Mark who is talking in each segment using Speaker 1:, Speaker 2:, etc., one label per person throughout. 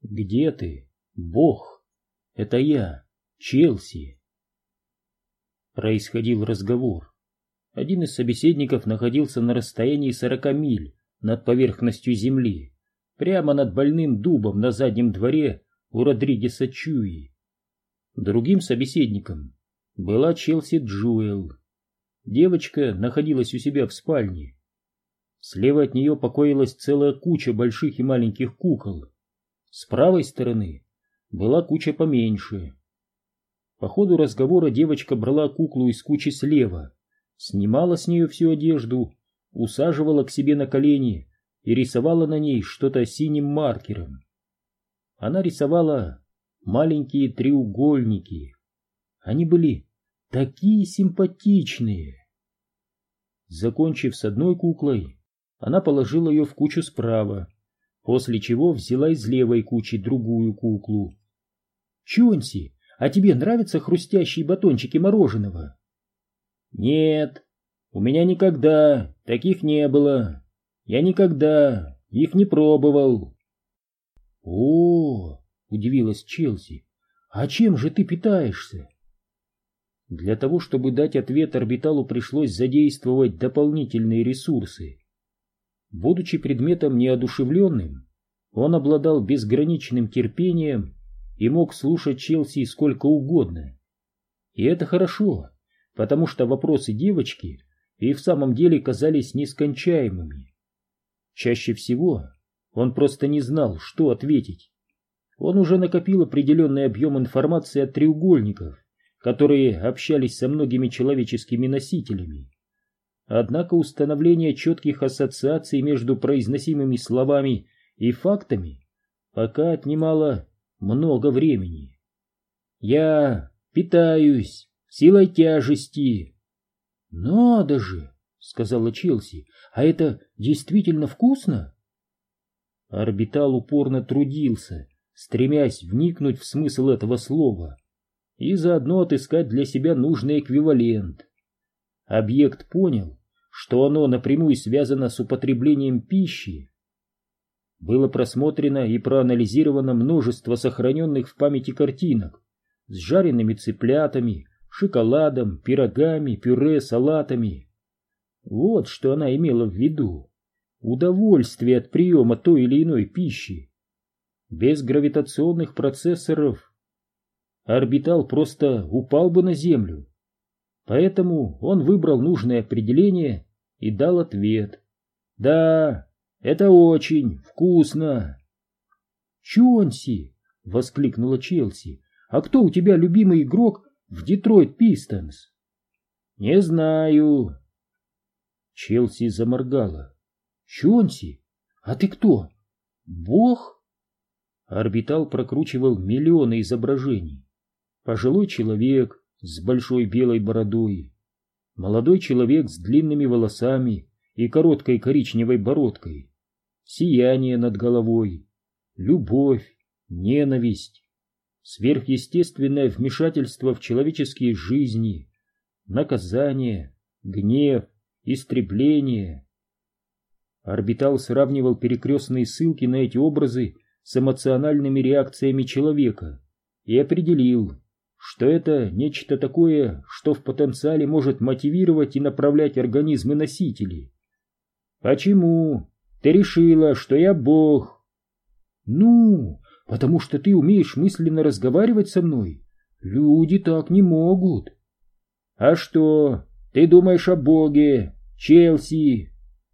Speaker 1: Где ты, Бог? Это я, Челси. Происходил разговор. Один из собеседников находился на расстоянии 40 миль над поверхностью земли, прямо над больным дубом на заднем дворе у Родригеса Чуи. Другим собеседником была Челси Джуэл. Девочка находилась у себя в спальне. Слева от нее покоилась целая куча больших и маленьких кукол. С правой стороны была куча поменьше. По ходу разговора девочка брала куклу из кучи слева, снимала с нее всю одежду, усаживала к себе на колени и рисовала на ней что-то синим маркером. Она рисовала маленькие треугольники. Они были такие симпатичные. Закончив с одной куклой, она положила ее в кучу справа, после чего взяла из левой кучи другую куклу. «Чонси, а тебе нравятся хрустящие батончики мороженого?» «Нет, у меня никогда таких не было. Я никогда их не пробовал». «О, — удивилась Челси, — а чем же ты питаешься?» Для того, чтобы дать ответ, орбиталу пришлось задействовать дополнительные ресурсы. Будучи предметом неодушевленным, он обладал безграничным терпением и мог слушать Челси сколько угодно. И это хорошо, потому что вопросы девочки и в самом деле казались нескончаемыми. Чаще всего он просто не знал, что ответить. Он уже накопил определенный объем информации от треугольников, которые общались со многими человеческими носителями. Однако установление четких ассоциаций между произносимыми словами и фактами пока отнимало много времени. «Я питаюсь силой тяжести». «Надо же!» — сказала Челси. «А это действительно вкусно?» Орбитал упорно трудился, стремясь вникнуть в смысл этого слова и заодно отыскать для себя нужный эквивалент. Объект понял, что оно напрямую связано с употреблением пищи. Было просмотрено и проанализировано множество сохраненных в памяти картинок с жареными цыплятами, шоколадом, пирогами, пюре, салатами. Вот что она имела в виду. Удовольствие от приема той или иной пищи. Без гравитационных процессоров орбитал просто упал бы на Землю. Поэтому он выбрал нужное определение и дал ответ. «Да, это очень вкусно». «Чонси!» — воскликнула Челси. «А кто у тебя любимый игрок в Детройт Пистонс?» «Не знаю». Челси заморгала. «Чонси, а ты кто? Бог?» Орбитал прокручивал миллионы изображений. Пожилой человек с большой белой бородой, молодой человек с длинными волосами и короткой коричневой бородкой, сияние над головой, любовь, ненависть, сверхъестественное вмешательство в человеческие жизни, наказание, гнев, истребление. Орбитал сравнивал перекрестные ссылки на эти образы с эмоциональными реакциями человека и определил, что это нечто такое, что в потенциале может мотивировать и направлять организмы носителей. «Почему ты решила, что я Бог?» «Ну, потому что ты умеешь мысленно разговаривать со мной. Люди так не могут». «А что ты думаешь о Боге, Челси?»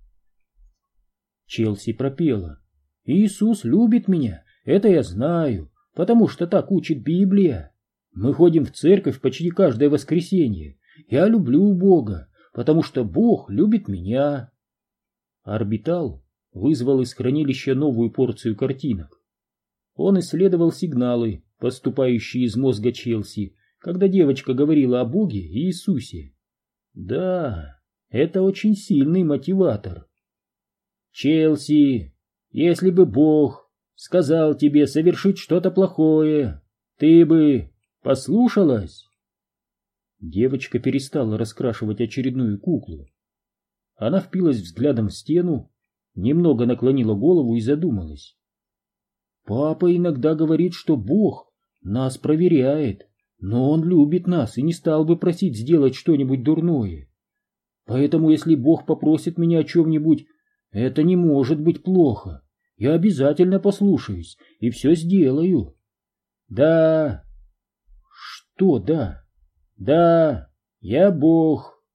Speaker 1: Челси пропела. «Иисус любит меня, это я знаю, потому что так учит Библия. Мы ходим в церковь почти каждое воскресенье. Я люблю Бога, потому что Бог любит меня». Орбитал вызвал из хранилища новую порцию картинок. Он исследовал сигналы, поступающие из мозга Челси, когда девочка говорила о Боге и Иисусе. Да, это очень сильный мотиватор. «Челси, если бы Бог сказал тебе совершить что-то плохое, ты бы послушалась?» Девочка перестала раскрашивать очередную куклу. Она впилась взглядом в стену, немного наклонила голову и задумалась. Папа иногда говорит, что Бог нас проверяет, но Он любит нас и не стал бы просить сделать что-нибудь дурное. Поэтому, если Бог попросит меня о чем-нибудь, это не может быть плохо. Я обязательно послушаюсь и все сделаю. Да. Что да? Да, я Бог.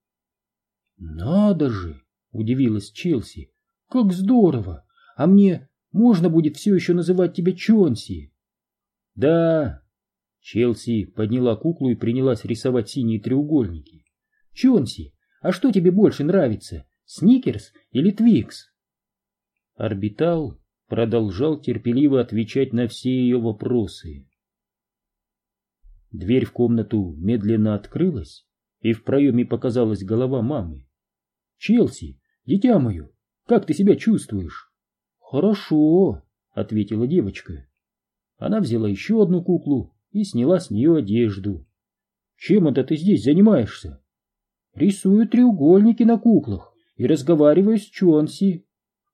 Speaker 1: Надо же, удивилась Челси. Как здорово! А мне можно будет все еще называть тебя Чонси? Да. Челси подняла куклу и принялась рисовать синие треугольники. Чонси, а что тебе больше нравится, Сникерс или Твикс? Орбитал продолжал терпеливо отвечать на все ее вопросы. Дверь в комнату медленно открылась, и в проеме показалась голова мамы. «Челси, дитя мое, как ты себя чувствуешь?» «Хорошо», — ответила девочка. Она взяла еще одну куклу и сняла с нее одежду. «Чем это ты здесь занимаешься?» «Рисую треугольники на куклах и разговариваю с Чонси».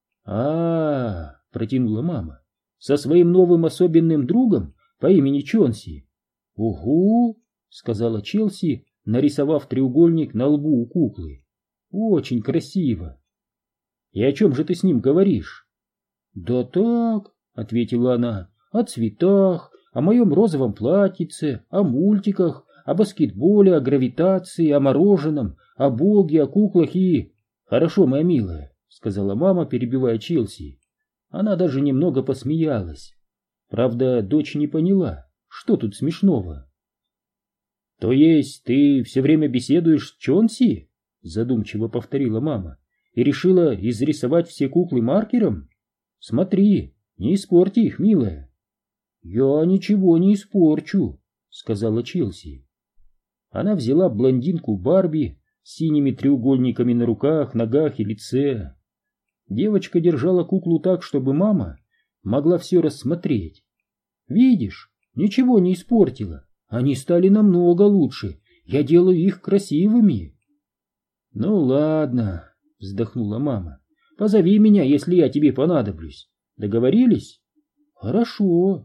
Speaker 1: Протянула мама. «Со своим новым особенным другом по имени Чонси?» «Угу», — сказала Челси, нарисовав треугольник на лбу у куклы. «Очень красиво». «И о чем же ты с ним говоришь?» «Да так», — ответила она, — «о цветах, о моем розовом платьице, о мультиках, о баскетболе, о гравитации, о мороженом, о Боге, о куклах и...» «Хорошо, моя милая», — сказала мама, перебивая Челси. Она даже немного посмеялась. Правда, дочь не поняла, что тут смешного. «То есть ты все время беседуешь с Чонси?» — задумчиво повторила мама. «И решила изрисовать все куклы маркером? Смотри, не испорти их, милая». «Я ничего не испорчу», — сказала Челси. Она взяла блондинку Барби с синими треугольниками на руках, ногах и лице. Девочка держала куклу так, чтобы мама могла все рассмотреть. «Видишь, ничего не испортила. Они стали намного лучше. Я делаю их красивыми». «Ну ладно», — вздохнула мама. «Позови меня, если я тебе понадоблюсь. Договорились?» «Хорошо».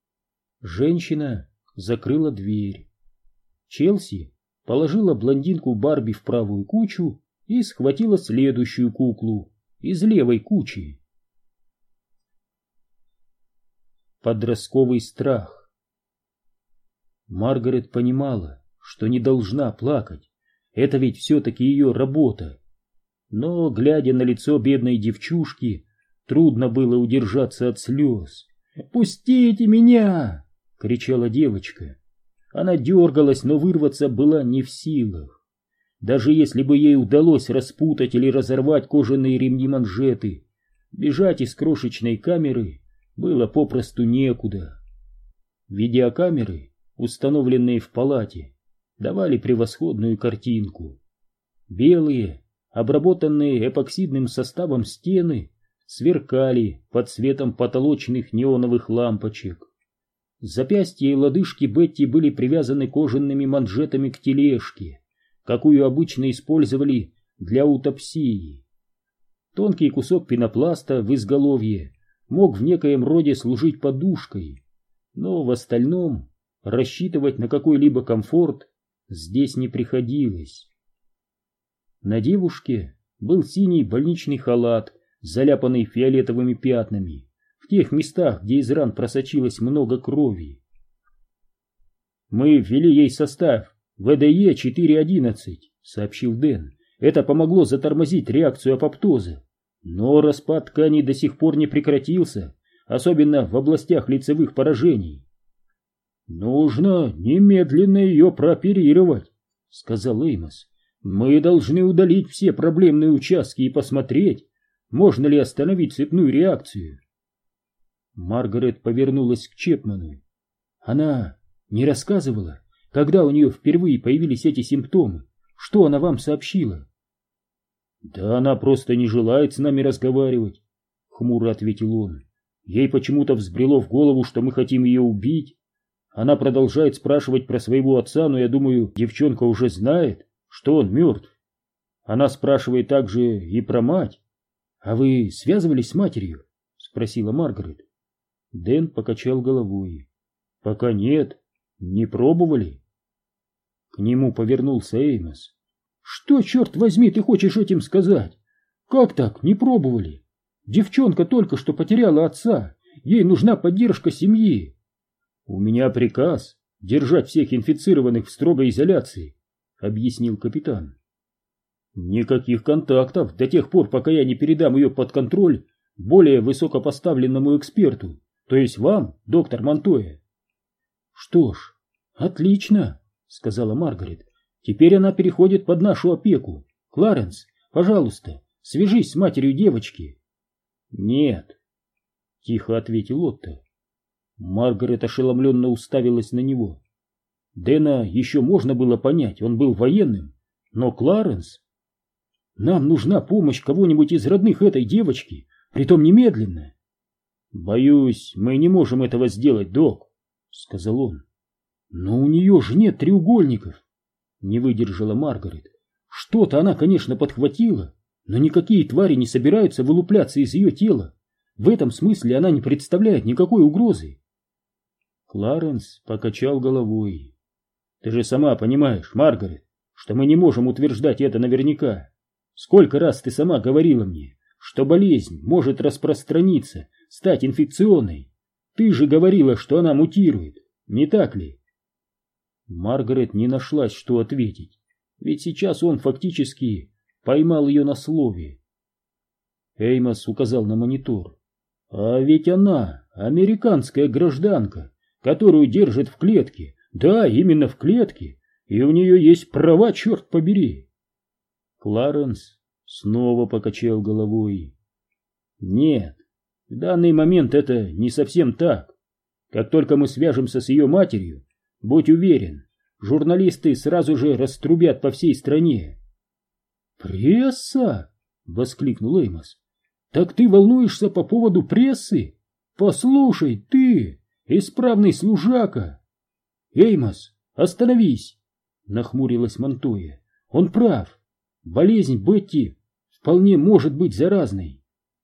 Speaker 1: Женщина закрыла дверь. Челси положила блондинку Барби в правую кучу и схватила следующую куклу из левой кучи. Подростковый страх. Маргарет понимала, что не должна плакать. Это ведь все-таки ее работа. Но, глядя на лицо бедной девчушки, трудно было удержаться от слез. «Пустите меня!» — кричала девочка. Она дергалась, но вырваться была не в силах. Даже если бы ей удалось распутать или разорвать кожаные ремни-манжеты, бежать из крошечной камеры было попросту некуда. Видеокамеры, установленные в палате, давали превосходную картинку. Белые, обработанные эпоксидным составом стены сверкали под светом потолочных неоновых лампочек. Запястья и лодыжки Бетти были привязаны кожаными манжетами к тележке, какую обычно использовали для аутопсии. Тонкий кусок пенопласта в изголовье мог в некоем роде служить подушкой, но в остальном рассчитывать на какой-либо комфорт здесь не приходилось. На девушке был синий больничный халат, заляпанный фиолетовыми пятнами, в тех местах, где из ран просочилось много крови. «Мы ввели ей состав ВДЕ 4.11», — сообщил Дэн. «Это помогло затормозить реакцию апоптоза. Но распад тканей до сих пор не прекратился, особенно в областях лицевых поражений». «Нужно немедленно ее прооперировать», — сказал Эймос. «Мы должны удалить все проблемные участки и посмотреть, можно ли остановить цепную реакцию». Маргарет повернулась к Чепману. «Она не рассказывала, когда у нее впервые появились эти симптомы? Что она вам сообщила?» «Да она просто не желает с нами разговаривать», — хмуро ответил он. «Ей почему-то взбрело в голову, что мы хотим ее убить. Она продолжает спрашивать про своего отца, но я думаю, девчонка уже знает, что он мертв. Она спрашивает также и про мать». «А вы связывались с матерью?» — спросила Маргарет. Дэн покачал головой. Пока нет, не пробовали. К нему повернулся Эймос. Что, черт возьми, ты хочешь этим сказать? Как так, не пробовали? Девчонка только что потеряла отца, ей нужна поддержка семьи. У меня приказ держать всех инфицированных в строгой изоляции, объяснил капитан. Никаких контактов до тех пор, пока я не передам ее под контроль более высокопоставленному эксперту, то есть вам, доктор Монтоя. Что ж, отлично, сказала Маргарет. Теперь она переходит под нашу опеку. Кларенс, пожалуйста, свяжись с матерью девочки. Нет, тихо ответил Отто. Маргарет ошеломленно уставилась на него. Дэна еще можно было понять, он был военным, но Кларенс... Нам нужна помощь кого-нибудь из родных этой девочки, притом немедленно. Боюсь, мы не можем этого сделать, док, сказал он. Но у нее же нет треугольников, не выдержала Маргарет. Что-то она, конечно, подхватила, но никакие твари не собираются вылупляться из ее тела. В этом смысле она не представляет никакой угрозы. Кларенс покачал головой. Ты же сама понимаешь, Маргарет, что мы не можем утверждать это наверняка. Сколько раз ты сама говорила мне, что болезнь может распространиться, стать инфекционной. Ты же говорила, что она мутирует, не так ли? Маргарет не нашлась, что ответить, ведь сейчас он фактически поймал ее на слове. Эймос указал на монитор. А ведь она американская гражданка, которую держат в клетке. Да, именно в клетке. И у нее есть права, черт побери. Кларенс снова покачал головой. Нет, в данный момент это не совсем так. Как только мы свяжемся с ее матерью, будь уверен, журналисты сразу же раструбят по всей стране. «Пресса!» — воскликнул Эймос. «Так ты волнуешься по поводу прессы? Послушай, ты, исправный служака!» «Эймос, остановись!» — нахмурилась Монтоя. «Он прав. Болезнь Бетти вполне может быть заразной».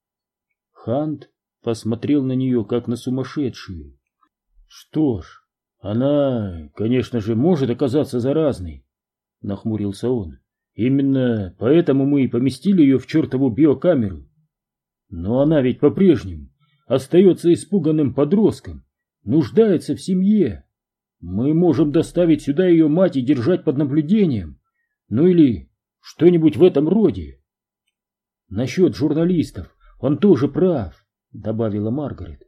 Speaker 1: Хант посмотрел на нее, как на сумасшедшую. «Что ж, она, конечно же, может оказаться заразной», — нахмурился он. «Именно поэтому мы и поместили ее в чертову биокамеру. Но она ведь по-прежнему остается испуганным подростком, нуждается в семье. Мы можем доставить сюда ее мать и держать под наблюдением. Ну или что-нибудь в этом роде. Насчет журналистов он тоже прав, добавила Маргарет.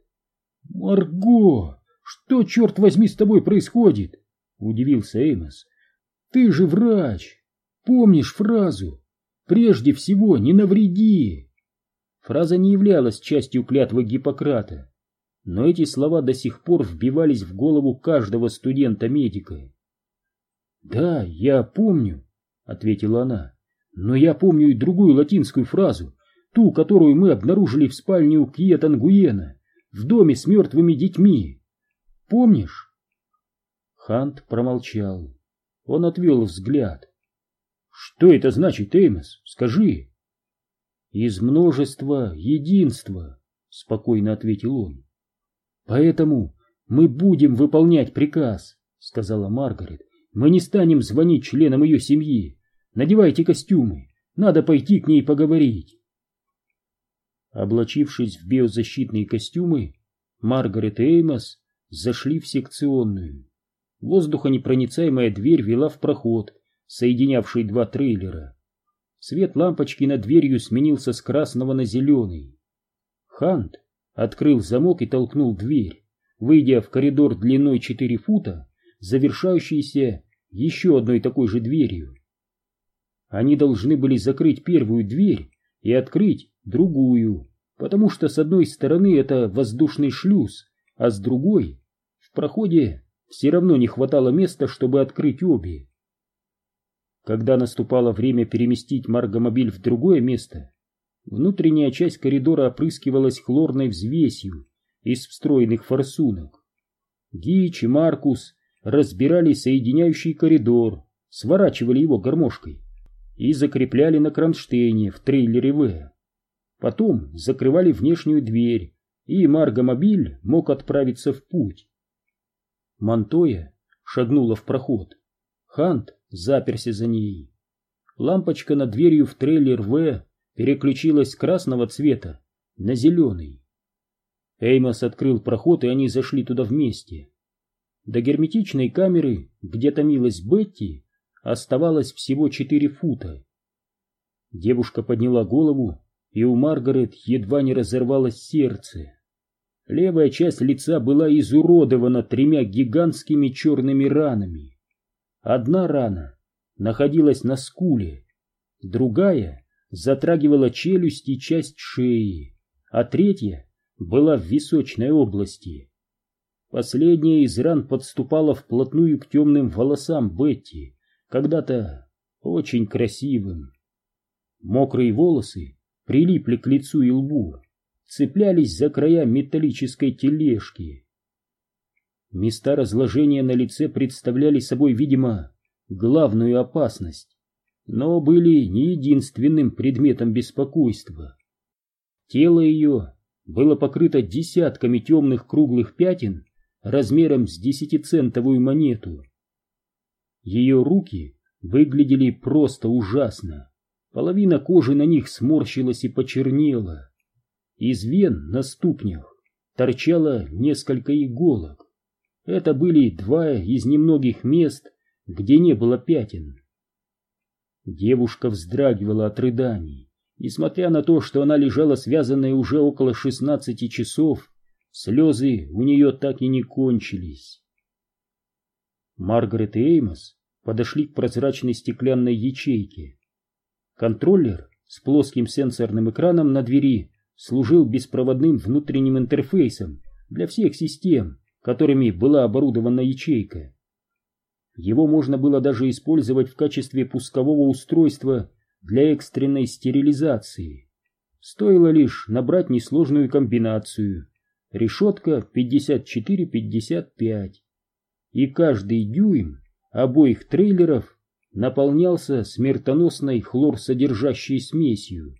Speaker 1: Марго, что, черт возьми, с тобой происходит? Удивился Эймос. Ты же врач. Помнишь фразу? Прежде всего, не навреди. Фраза не являлась частью клятвы Гиппократа, но эти слова до сих пор вбивались в голову каждого студента-медика. «Да, я помню», — ответила она, — «но я помню и другую латинскую фразу, ту, которую мы обнаружили в спальне у Кьета Нгуена, в доме с мертвыми детьми. Помнишь?» Хант промолчал. Он отвел взгляд. «Что это значит, Эймос? Скажи». «Из множества единства», — спокойно ответил он. «Поэтому мы будем выполнять приказ», — сказала Маргарет. «Мы не станем звонить членам ее семьи. Надевайте костюмы, надо пойти к ней поговорить». Облачившись в биозащитные костюмы, Маргарет и Эймос зашли в секционную. Воздухонепроницаемая дверь вела в проход, соединявший два трейлера. Свет лампочки над дверью сменился с красного на зеленый. Хант открыл замок и толкнул дверь, выйдя в коридор длиной 4 фута, завершающийся еще одной такой же дверью. Они должны были закрыть первую дверь и открыть другую, потому что с одной стороны это воздушный шлюз, а с другой в проходе все равно не хватало места, чтобы открыть обе. Когда наступало время переместить Маргомобиль в другое место, внутренняя часть коридора опрыскивалась хлорной взвесью из встроенных форсунок. Гич и Маркус разбирали соединяющий коридор, сворачивали его гармошкой и закрепляли на кронштейне в трейлере В. Потом закрывали внешнюю дверь и Маргомобиль мог отправиться в путь. Монтоя шагнула в проход. Хант заперся за ней. Лампочка над дверью в трейлер В переключилась с красного цвета на зеленый. Эймос открыл проход, и они зашли туда вместе. До герметичной камеры, где томилась Бетти, оставалось всего 4 фута. Девушка подняла голову, и у Маргарет едва не разорвалось сердце. Левая часть лица была изуродована 3 гигантскими черными ранами. Одна рана находилась на скуле, другая затрагивала челюсть и часть шеи, а третья была в височной области. Последняя из ран подступала вплотную к темным волосам Бетти, когда-то очень красивым. Мокрые волосы прилипли к лицу и лбу, цеплялись за края металлической тележки. Места разложения на лице представляли собой, видимо, главную опасность, но были не единственным предметом беспокойства. Тело ее было покрыто десятками темных круглых пятен размером с 10-центовую монету. Ее руки выглядели просто ужасно. Половина кожи на них сморщилась и почернела. Из вен на ступнях торчало несколько иголок. Это были 2 из немногих мест, где не было пятен. Девушка вздрагивала от рыданий. Несмотря на то, что она лежала связанная уже около 16 часов, слезы у нее так и не кончились. Маргарет и Эймос подошли к прозрачной стеклянной ячейке. Контроллер с плоским сенсорным экраном на двери служил беспроводным внутренним интерфейсом для всех систем, которыми была оборудована ячейка. Его можно было даже использовать в качестве пускового устройства для экстренной стерилизации. Стоило лишь набрать несложную комбинацию решетка 54-55, и каждый дюйм обоих трейлеров наполнялся смертоносной хлорсодержащей смесью.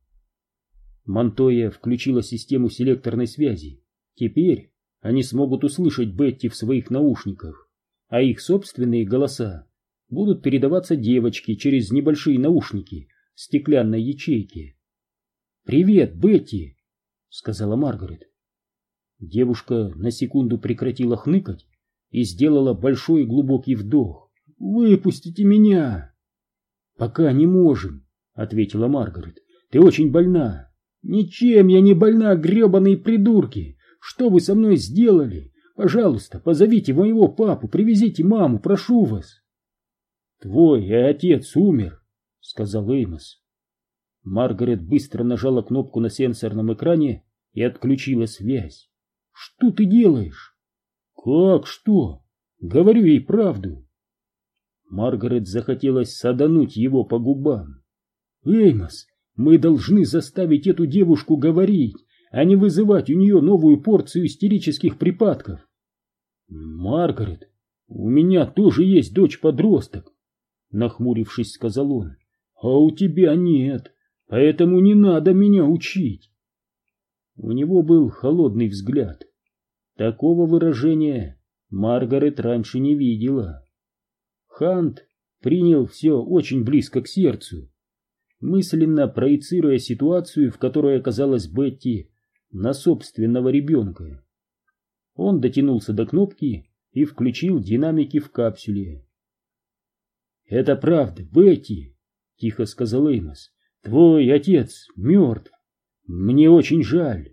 Speaker 1: Монтоя включила систему селекторной связи. Теперь они смогут услышать Бетти в своих наушниках, а их собственные голоса будут передаваться девочке через небольшие наушники в стеклянной ячейке. «Привет, Бетти!» — сказала Маргарет. Девушка на секунду прекратила хныкать и сделала большой и глубокий вдох. «Выпустите меня!» «Пока не можем», — ответила Маргарет. «Ты очень больна». «Ничем я не больна, гребаные придурки! Что вы со мной сделали? Пожалуйста, позовите моего папу, привезите маму, прошу вас!» «Твой отец умер», — сказал Эймос. Маргарет быстро нажала кнопку на сенсорном экране и отключила связь. «Что ты делаешь?» «Как что? Говорю ей правду». Маргарет захотелось садануть его по губам. «Эймос, мы должны заставить эту девушку говорить, а не вызывать у нее новую порцию истерических припадков». «Маргарет, у меня тоже есть дочь-подросток», — нахмурившись, сказал он. «А у тебя нет, поэтому не надо меня учить». У него был холодный взгляд. Такого выражения Маргарет раньше не видела. Хант принял все очень близко к сердцу, мысленно проецируя ситуацию, в которой оказалась Бетти, на собственного ребенка. Он дотянулся до кнопки и включил динамики в капсуле. «Это правда, Бетти», — тихо сказал Эймос. «Твой отец мертв. Мне очень жаль».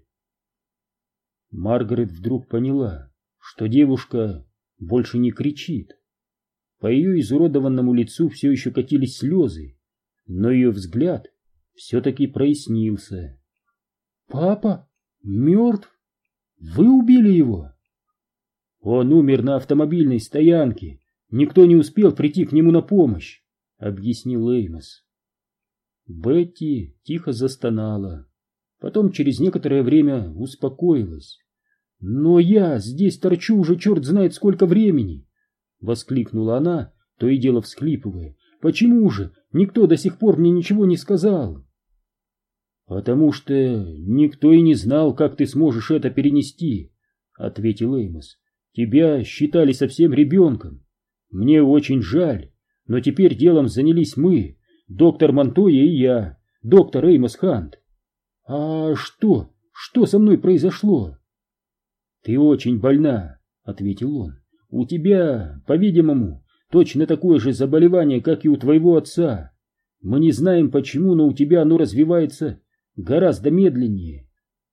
Speaker 1: Маргарет вдруг поняла, что девушка больше не кричит. По ее изуродованному лицу все еще катились слезы, но ее взгляд все-таки прояснился. «Папа мертв? Вы убили его?» «Он умер на автомобильной стоянке. Никто не успел прийти к нему на помощь», — объяснил Эймос. Бетти тихо застонала. Потом через некоторое время успокоилась. «Но я здесь торчу уже черт знает сколько времени!» — воскликнула она, то и дело всхлипывая. «Почему же никто до сих пор мне ничего не сказал?» «Потому что никто и не знал, как ты сможешь это перенести», — ответил Эймос. «Тебя считали совсем ребенком. Мне очень жаль, но теперь делом занялись мы, доктор Монтойя и я, доктор Эймос Хант». «А что? Что со мной произошло?» «Ты очень больна», — ответил он. «У тебя, по-видимому, точно такое же заболевание, как и у твоего отца. Мы не знаем почему, но у тебя оно развивается гораздо медленнее».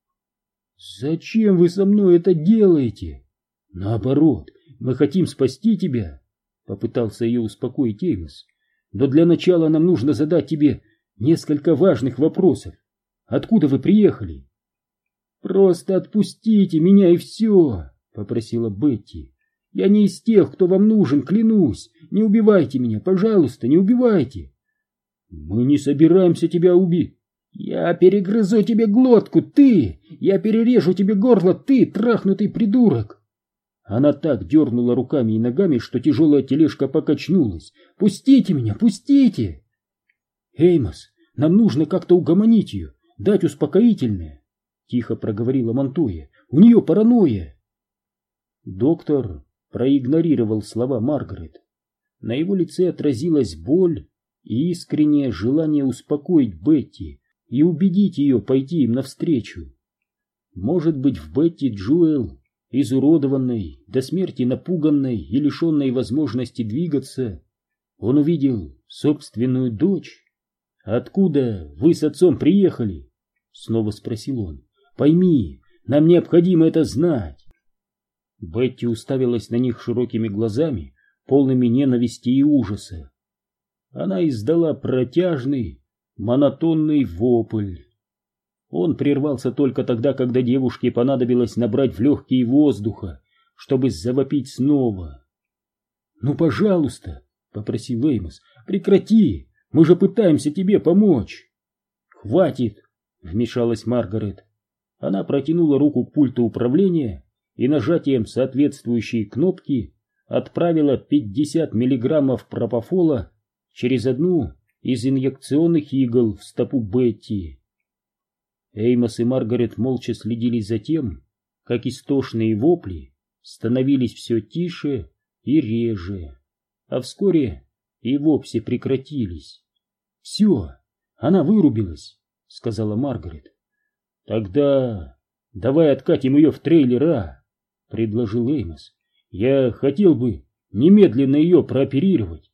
Speaker 1: «Зачем вы со мной это делаете?» «Наоборот, мы хотим спасти тебя», — попытался ее успокоить Эймос. «Но для начала нам нужно задать тебе несколько важных вопросов. Откуда вы приехали?» «Просто отпустите меня и все», — попросила Бетти. «Я не из тех, кто вам нужен, клянусь. Не убивайте меня, пожалуйста, не убивайте». «Мы не собираемся тебя убить». «Я перегрызу тебе глотку, ты! Я перережу тебе горло, ты, трахнутый придурок!» Она так дернула руками и ногами, что тяжелая тележка покачнулась. «Пустите меня, пустите!» «Эймос, нам нужно как-то угомонить ее, дать успокоительное», — тихо проговорила Монтойя. «У нее паранойя». Доктор проигнорировал слова Маргарет. На его лице отразилась боль и искреннее желание успокоить Бетти и убедить ее пойти им навстречу. Может быть, в Бетти Джоэл, изуродованной, до смерти напуганной и лишенной возможности двигаться, он увидел собственную дочь. «Откуда вы с отцом приехали?» — снова спросил он. «Пойми, нам необходимо это знать». Бетти уставилась на них широкими глазами, полными ненависти и ужаса. Она издала протяжный, монотонный вопль. Он прервался только тогда, когда девушке понадобилось набрать в легкие воздуха, чтобы завопить снова. «Ну, пожалуйста», — попросил Эймос, — «прекрати, мы же пытаемся тебе помочь». «Хватит», — вмешалась Маргарет. Она протянула руку к пульту управления и нажатием соответствующей кнопки отправила 50 миллиграммов пропофола через одну из инъекционных игл в стопу Бетти. Эймос и Маргарет молча следили за тем, как истошные вопли становились все тише и реже, а вскоре и вовсе прекратились. «Все, она вырубилась», — сказала Маргарет. «Тогда давай откатим ее в трейлер, а?» — предложил Эймос. «Я хотел бы немедленно ее прооперировать.